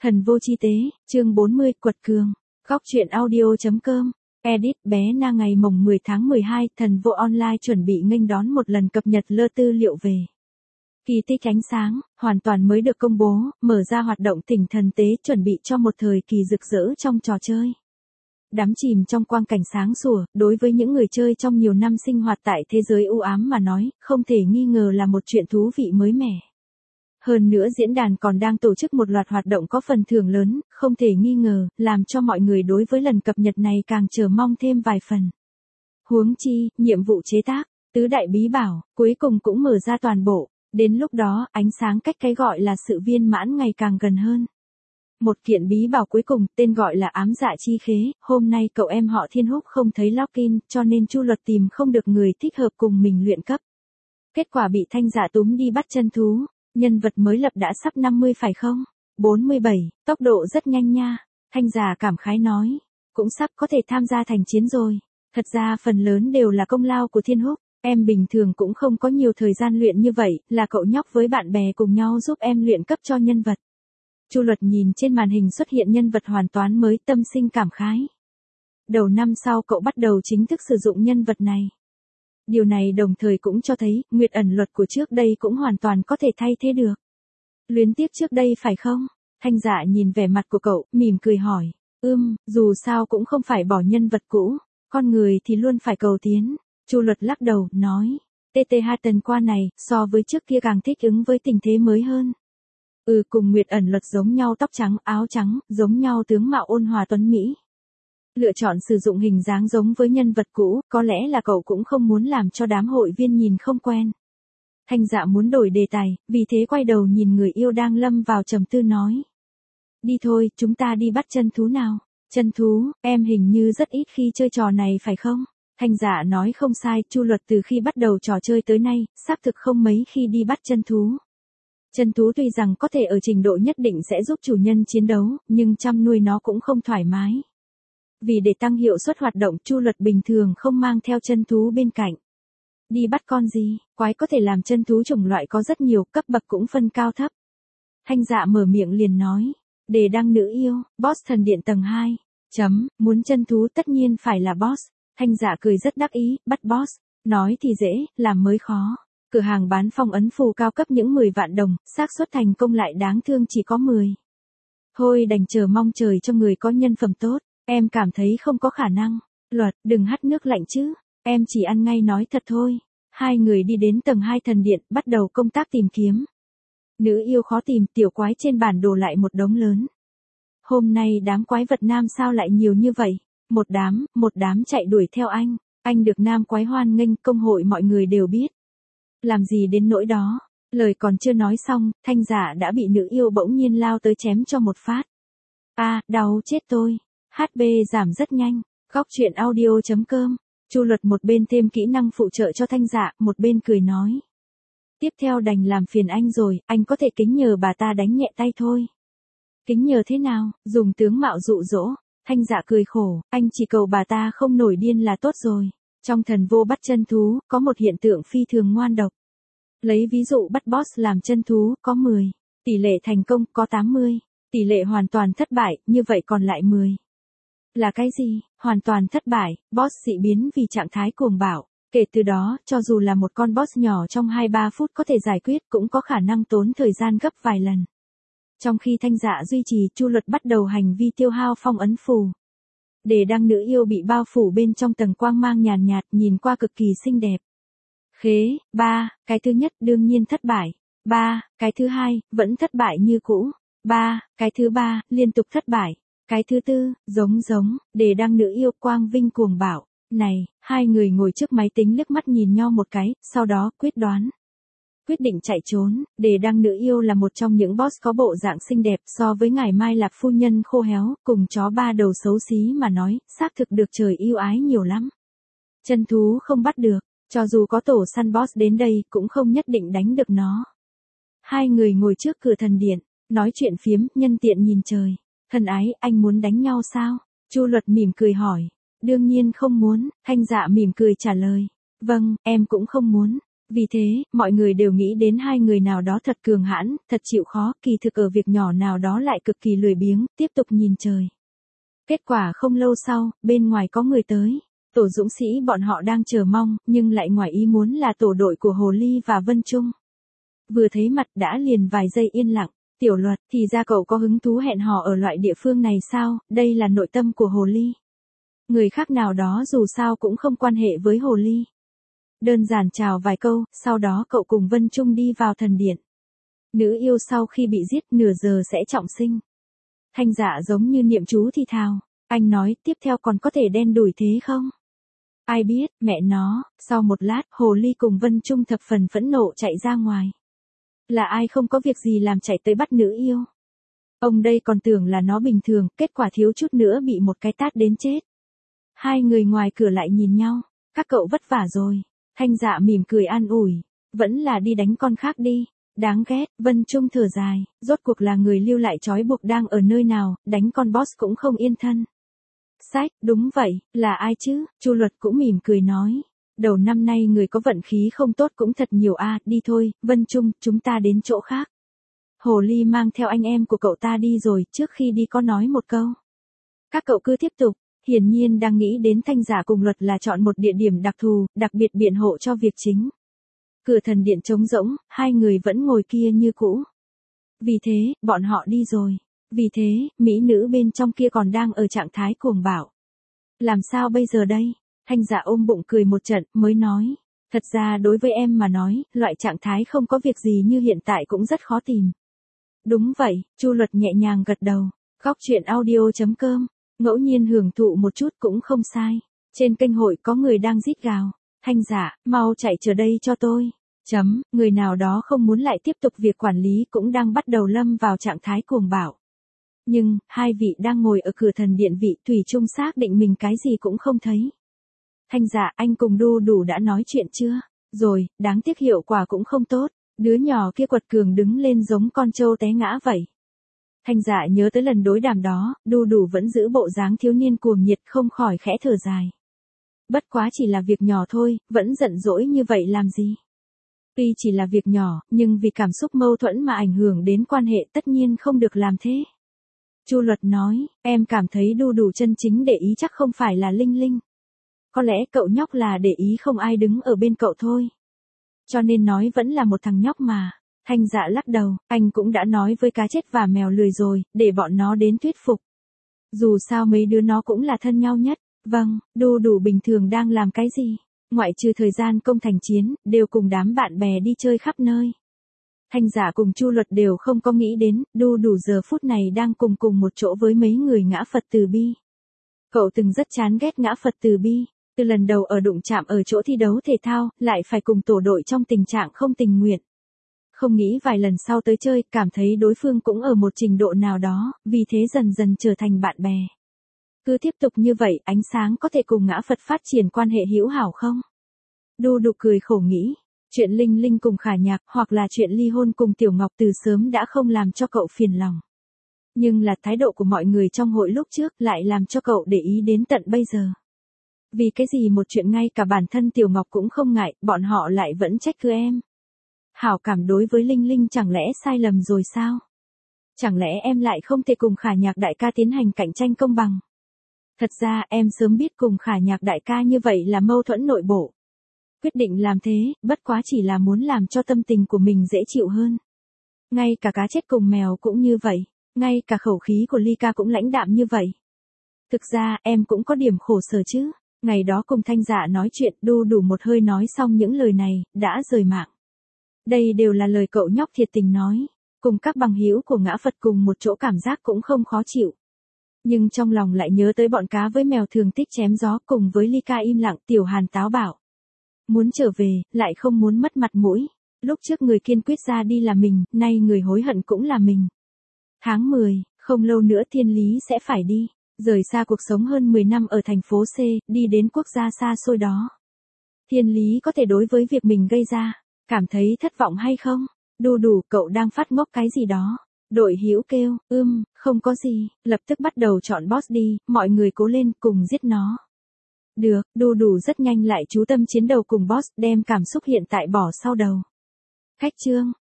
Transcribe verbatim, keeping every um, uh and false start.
Thần vô chi tế, chương bốn mươi, quật cường. Góc truyện audio.com. Edit bé Na ngày mồng mười tháng mười hai, thần vô online chuẩn bị nghênh đón một lần cập nhật lơ tư liệu về. Kỳ tích ánh sáng, hoàn toàn mới được công bố, mở ra hoạt động tỉnh thần tế chuẩn bị cho một thời kỳ rực rỡ trong trò chơi. Đắm chìm trong quang cảnh sáng sủa, đối với những người chơi trong nhiều năm sinh hoạt tại thế giới u ám mà nói, không thể nghi ngờ là một chuyện thú vị mới mẻ. Hơn nữa diễn đàn còn đang tổ chức một loạt hoạt động có phần thưởng lớn, không thể nghi ngờ, làm cho mọi người đối với lần cập nhật này càng chờ mong thêm vài phần. Huống chi, nhiệm vụ chế tác, tứ đại bí bảo, cuối cùng cũng mở ra toàn bộ, đến lúc đó, ánh sáng cách cái gọi là sự viên mãn ngày càng gần hơn. Một kiện bí bảo cuối cùng, tên gọi là ám dạ chi khế, hôm nay cậu em họ Thiên Húc không thấy login, cho nên Chu Luật tìm không được người thích hợp cùng mình luyện cấp. Kết quả bị Thanh Dạ túm đi bắt chân thú. Nhân vật mới lập đã sắp năm mươi phải không? bốn mươi bảy, tốc độ rất nhanh nha. Thanh Giả cảm khái nói. Cũng sắp có thể tham gia thành chiến rồi. Thật ra phần lớn đều là công lao của Thiên Húc. Em bình thường cũng không có nhiều thời gian luyện như vậy, là cậu nhóc với bạn bè cùng nhau giúp em luyện cấp cho nhân vật. Chu Luật nhìn trên màn hình xuất hiện nhân vật hoàn toàn mới, tâm sinh cảm khái. Đầu năm sau cậu bắt đầu chính thức sử dụng nhân vật này. Điều này đồng thời cũng cho thấy, nguyệt ẩn luật của trước đây cũng hoàn toàn có thể thay thế được. Luyến tiếc trước đây phải không? Thanh Dạ nhìn vẻ mặt của cậu, mỉm cười hỏi. Ưm, dù sao cũng không phải bỏ nhân vật cũ, con người thì luôn phải cầu tiến. Chu Luật lắc đầu, nói. tê tê hai tuần qua này, so với trước kia càng thích ứng với tình thế mới hơn. Ừ, cùng nguyệt ẩn luật giống nhau, tóc trắng, áo trắng, giống nhau tướng mạo ôn hòa tuấn Mỹ. Lựa chọn sử dụng hình dáng giống với nhân vật cũ, có lẽ là cậu cũng không muốn làm cho đám hội viên nhìn không quen. Thanh Dạ muốn đổi đề tài, vì thế quay đầu nhìn người yêu đang lâm vào trầm tư nói. Đi thôi, chúng ta đi bắt chân thú nào. Chân thú, em hình như rất ít khi chơi trò này phải không? Thanh Dạ nói không sai, Chu Luật từ khi bắt đầu trò chơi tới nay, xác thực không mấy khi đi bắt chân thú. Chân thú tuy rằng có thể ở trình độ nhất định sẽ giúp chủ nhân chiến đấu, nhưng chăm nuôi nó cũng không thoải mái. Vì để tăng hiệu suất hoạt động, Chu Luật bình thường không mang theo chân thú bên cạnh. Đi bắt con gì, quái có thể làm chân thú chủng loại có rất nhiều, cấp bậc cũng phân cao thấp. Thanh Dạ mở miệng liền nói, đề đăng nữ yêu, boss thần điện tầng hai, chấm, muốn chân thú tất nhiên phải là boss. Thanh Dạ cười rất đắc ý, bắt boss, nói thì dễ, làm mới khó. Cửa hàng bán phong ấn phù cao cấp những mười vạn đồng, xác suất thành công lại đáng thương chỉ có mười. Thôi đành chờ mong trời cho người có nhân phẩm tốt. Em cảm thấy không có khả năng. Luật, đừng hắt nước lạnh chứ. Em chỉ ăn ngay nói thật thôi. Hai người đi đến tầng hai thần điện, bắt đầu công tác tìm kiếm. Nữ yêu khó tìm, tiểu quái trên bản đồ lại một đống lớn. Hôm nay đám quái vật nam sao lại nhiều như vậy? Một đám, một đám chạy đuổi theo anh. Anh được nam quái hoan nghênh, công hội mọi người đều biết. Làm gì đến nỗi đó? Lời còn chưa nói xong, Thanh Giả đã bị nữ yêu bỗng nhiên lao tới chém cho một phát. A, đau chết tôi. hát pê giảm rất nhanh. Góc truyện audio.com. Chu Luật một bên thêm kỹ năng phụ trợ cho Thanh Dạ, một bên cười nói. Tiếp theo đành làm phiền anh rồi, anh có thể kính nhờ bà ta đánh nhẹ tay thôi. Kính nhờ thế nào, dùng tướng mạo dụ dỗ. Thanh Dạ cười khổ, anh chỉ cầu bà ta không nổi điên là tốt rồi. Trong thần vô bắt chân thú, có một hiện tượng phi thường ngoan độc. Lấy ví dụ bắt boss làm chân thú, có mười. Tỷ lệ thành công, có tám mươi. Tỷ lệ hoàn toàn thất bại, như vậy còn lại mười. Là cái gì? Hoàn toàn thất bại, boss dị biến vì trạng thái cuồng bạo. Kể từ đó, cho dù là một con boss nhỏ trong hai ba phút có thể giải quyết cũng có khả năng tốn thời gian gấp vài lần. Trong khi Thanh Dạ duy trì, Chu Luật bắt đầu hành vi tiêu hao phong ấn phù. Để đăng nữ yêu bị bao phủ bên trong tầng quang mang nhàn nhạt, nhìn qua cực kỳ xinh đẹp. Khế, ba, cái thứ nhất đương nhiên thất bại. ba, cái thứ hai, vẫn thất bại như cũ. ba, cái thứ ba, liên tục thất bại. Cái thứ tư, giống giống, để đăng nữ yêu quang vinh cuồng bạo. Này, hai người ngồi trước máy tính liếc mắt nhìn nhau một cái, sau đó quyết đoán. Quyết định chạy trốn, để đăng nữ yêu là một trong những boss có bộ dạng xinh đẹp so với ngài Mai Lạp phu nhân khô héo, cùng chó ba đầu xấu xí mà nói, xác thực được trời yêu ái nhiều lắm. Chân thú không bắt được, cho dù có tổ săn boss đến đây cũng không nhất định đánh được nó. Hai người ngồi trước cửa thần điện, nói chuyện phiếm, nhân tiện nhìn trời. Thân ái, anh muốn đánh nhau sao? Chu Luật mỉm cười hỏi. Đương nhiên không muốn, Thanh Dạ mỉm cười trả lời. Vâng, em cũng không muốn. Vì thế, mọi người đều nghĩ đến hai người nào đó thật cường hãn, thật chịu khó, kỳ thực ở việc nhỏ nào đó lại cực kỳ lười biếng, tiếp tục nhìn trời. Kết quả không lâu sau, bên ngoài có người tới. Tổ dũng sĩ bọn họ đang chờ mong, nhưng lại ngoài ý muốn là tổ đội của Hồ Ly và Vân Trung. Vừa thấy mặt đã liền vài giây yên lặng. Tiểu Luật, thì ra cậu có hứng thú hẹn hò ở loại địa phương này sao, đây là nội tâm của Hồ Ly. Người khác nào đó dù sao cũng không quan hệ với Hồ Ly. Đơn giản chào vài câu, sau đó cậu cùng Vân Trung đi vào thần điện. Nữ yêu sau khi bị giết nửa giờ sẽ trọng sinh. Thanh Dạ giống như niệm chú thì thào. Anh nói tiếp theo còn có thể đen đủi thế không? Ai biết, mẹ nó, sau một lát, Hồ Ly cùng Vân Trung thập phần phẫn nộ chạy ra ngoài. Là ai không có việc gì làm chạy tới bắt nữ yêu? Ông đây còn tưởng là nó bình thường, kết quả thiếu chút nữa bị một cái tát đến chết. Hai người ngoài cửa lại nhìn nhau, các cậu vất vả rồi. Thanh Dạ mỉm cười an ủi, vẫn là đi đánh con khác đi. Đáng ghét, Vân Trung thở dài, rốt cuộc là người lưu lại trói buộc đang ở nơi nào, đánh con boss cũng không yên thân. Sách, đúng vậy, là ai chứ? Chu Luật cũng mỉm cười nói. Đầu năm nay người có vận khí không tốt cũng thật nhiều a, à, đi thôi, Vân Trung, chúng ta đến chỗ khác. Hồ Ly mang theo anh em của cậu ta đi rồi, trước khi đi có nói một câu. Các cậu cứ tiếp tục, hiển nhiên đang nghĩ đến Thanh Giả cùng Luật là chọn một địa điểm đặc thù, đặc biệt biện hộ cho việc chính. Cửa thần điện trống rỗng, hai người vẫn ngồi kia như cũ. Vì thế, bọn họ đi rồi. Vì thế, mỹ nữ bên trong kia còn đang ở trạng thái cuồng bạo. Làm sao bây giờ đây? Thanh Dạ ôm bụng cười một trận, mới nói. Thật ra đối với em mà nói, loại trạng thái không có việc gì như hiện tại cũng rất khó tìm. Đúng vậy, Chu Luật nhẹ nhàng gật đầu. Góc truyện audio chấm com, ngẫu nhiên hưởng thụ một chút cũng không sai. Trên kênh hội có người đang rít gào. Thanh Dạ, mau chạy chờ đây cho tôi. Chấm, người nào đó không muốn lại tiếp tục việc quản lý cũng đang bắt đầu lâm vào trạng thái cuồng bạo. Nhưng, hai vị đang ngồi ở cửa thần điện vị Thủy chung xác định mình cái gì cũng không thấy. Thanh Dạ, anh cùng Đu Đủ đã nói chuyện chưa? Rồi, đáng tiếc hiệu quả cũng không tốt. Đứa nhỏ kia quật cường đứng lên giống con trâu té ngã vậy. Thanh Dạ nhớ tới lần đối đàm đó, Đu Đủ vẫn giữ bộ dáng thiếu niên cuồng nhiệt không khỏi khẽ thở dài. Bất quá chỉ là việc nhỏ thôi, vẫn giận dỗi như vậy làm gì? Tuy chỉ là việc nhỏ, nhưng vì cảm xúc mâu thuẫn mà ảnh hưởng đến quan hệ tất nhiên không được làm thế. Chu Luật nói, em cảm thấy Đu Đủ chân chính để ý chắc không phải là Linh Linh. Có lẽ cậu nhóc là để ý không ai đứng ở bên cậu thôi. Cho nên nói vẫn là một thằng nhóc mà. Thanh Dạ lắc đầu, anh cũng đã nói với cá chết và mèo lười rồi, để bọn nó đến thuyết phục. Dù sao mấy đứa nó cũng là thân nhau nhất. Vâng, Đu Đủ bình thường đang làm cái gì? Ngoại trừ thời gian công thành chiến, đều cùng đám bạn bè đi chơi khắp nơi. Thanh Giả cùng Chu Luật đều không có nghĩ đến, Đu Đủ giờ phút này đang cùng cùng một chỗ với mấy người ngã Phật Từ Bi. Cậu từng rất chán ghét ngã Phật Từ Bi, từ lần đầu ở đụng chạm ở chỗ thi đấu thể thao, lại phải cùng tổ đội trong tình trạng không tình nguyện. Không nghĩ vài lần sau tới chơi, cảm thấy đối phương cũng ở một trình độ nào đó, vì thế dần dần trở thành bạn bè. Cứ tiếp tục như vậy, ánh sáng có thể cùng ngã Phật phát triển quan hệ hữu hảo không? Đu Đủ cười khổ nghĩ, chuyện Linh Linh cùng Khả Nhạc hoặc là chuyện ly hôn cùng Tiểu Ngọc từ sớm đã không làm cho cậu phiền lòng. Nhưng là thái độ của mọi người trong hội lúc trước lại làm cho cậu để ý đến tận bây giờ. Vì cái gì một chuyện ngay cả bản thân Tiểu Ngọc cũng không ngại, bọn họ lại vẫn trách cứ em. Hảo cảm đối với Linh Linh chẳng lẽ sai lầm rồi sao? Chẳng lẽ em lại không thể cùng Khả Nhạc đại ca tiến hành cạnh tranh công bằng? Thật ra em sớm biết cùng Khả Nhạc đại ca như vậy là mâu thuẫn nội bộ. Quyết định làm thế, bất quá chỉ là muốn làm cho tâm tình của mình dễ chịu hơn. Ngay cả cá chết cùng mèo cũng như vậy, ngay cả khẩu khí của Ly ca cũng lãnh đạm như vậy. Thực ra em cũng có điểm khổ sở chứ, ngày đó cùng Thanh Dạ nói chuyện Đu Đủ một hơi nói xong những lời này, đã rời mạng. Đây đều là lời cậu nhóc thiệt tình nói, cùng các bằng hữu của ngã Phật cùng một chỗ cảm giác cũng không khó chịu. Nhưng trong lòng lại nhớ tới bọn cá với mèo thường thích chém gió cùng với Ly ca im lặng Tiểu Hàn táo bạo. Muốn trở về, lại không muốn mất mặt mũi. Lúc trước người kiên quyết ra đi là mình, nay người hối hận cũng là mình. Tháng mười, không lâu nữa Thiên Lý sẽ phải đi. Rời xa cuộc sống hơn mười năm ở thành phố C, đi đến quốc gia xa xôi đó. Thiên Lý có thể đối với việc mình gây ra, cảm thấy thất vọng hay không? Đu Đủ, cậu đang phát ngốc cái gì đó. Đội hữu kêu, ưm, không có gì, lập tức bắt đầu chọn boss đi, mọi người cố lên cùng giết nó. Được, đu đủ rất nhanh lại chú tâm chiến đầu cùng boss, đem cảm xúc hiện tại bỏ sau đầu. Khách trương,